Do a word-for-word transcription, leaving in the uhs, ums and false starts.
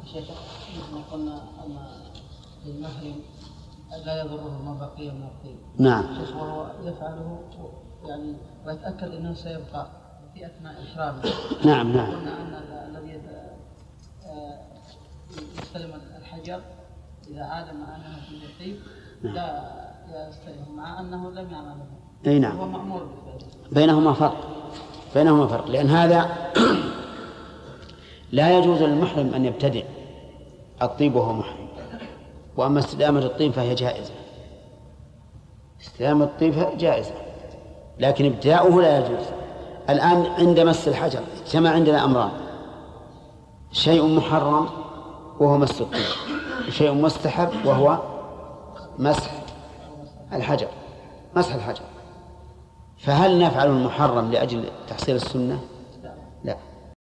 شيخ مثل قلنا أن المحرم لا يضره ما بقي من الطيب. نعم. شيخ وهو يفعله يعني ويتأكد أنه سيبقى في أثناء إحرامه. نعم نعم. قلنا أن الذي يستلم الحجر إذا عاد مع أنه في الطيب لا يستلم مع أنه لم يعمله. أي نعم. هو مأمور بذلك. بينهما فرق بينهما فرق لأن هذا لا يجوز للمحرم أن يبتدع الطيب وهو محرم، وأما استدامة الطيب فهي جائزة. استدامة الطيب جائزة لكن ابتداؤه لا يجوز. الآن عند مس الحجر اجتمع عندنا أمران: شيء محرم وهو مس الطيب، شيء مستحب وهو مسح الحجر مسح الحجر. فهل نفعل المحرم لأجل تحصيل السنة